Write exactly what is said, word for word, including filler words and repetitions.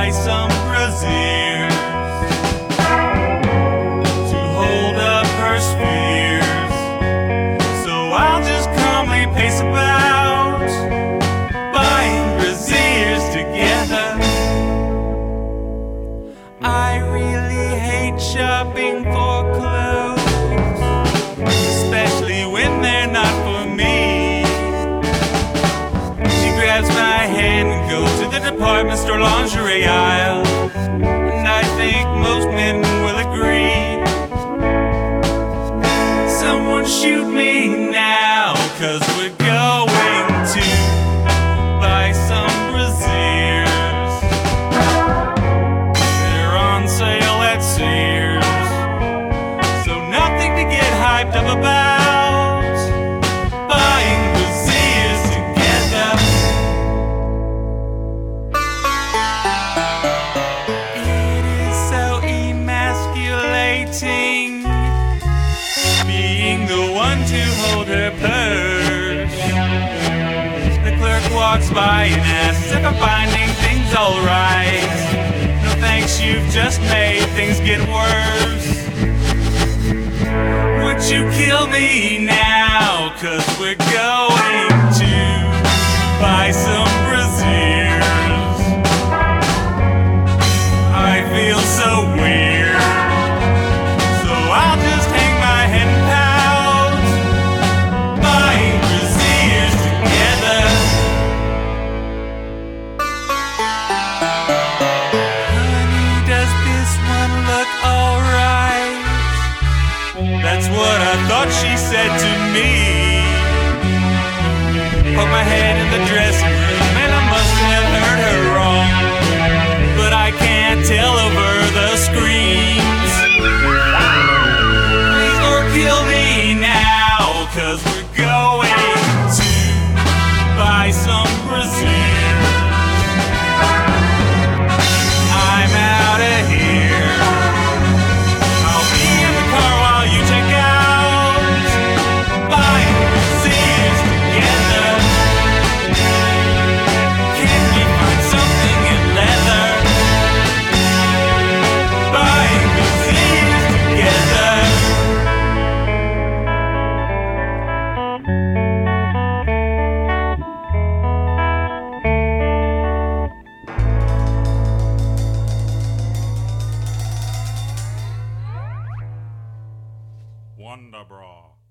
buy some braziers to hold up her spheres. So I'll just calmly pace about, buying braziers together. I really hate shopping for clothes, especially when they're not for me. She grabs my hand and goes to the department store lingerie aisle, and I think most men will agree. Someone shoot me now, 'cause we're going to buy some braziers. They're on sale at Sears, so nothing to get hyped up about, buying braziers together. It is so emasculating being the one to hold her purse. The clerk walks by and asks if I'm finding things alright. No thanks, you've just made things get worse. Would you kill me now? 'Cause we're going to buy some braziers. I feel so weird, so I'll just hang my head and pout, buying braziers together. Honey, does this one look alright? That's what I thought she said to me. Poke my head in the dressing room and I must have heard her wrong, but I can't tell over the screams. Please, Lord, kill me now, 'cause we're going to buy some braziers. I'm out of here. I'll be in the car while you check out, buying braziers together. Can we find something in leather? Buying braziers together. Wonder Bra.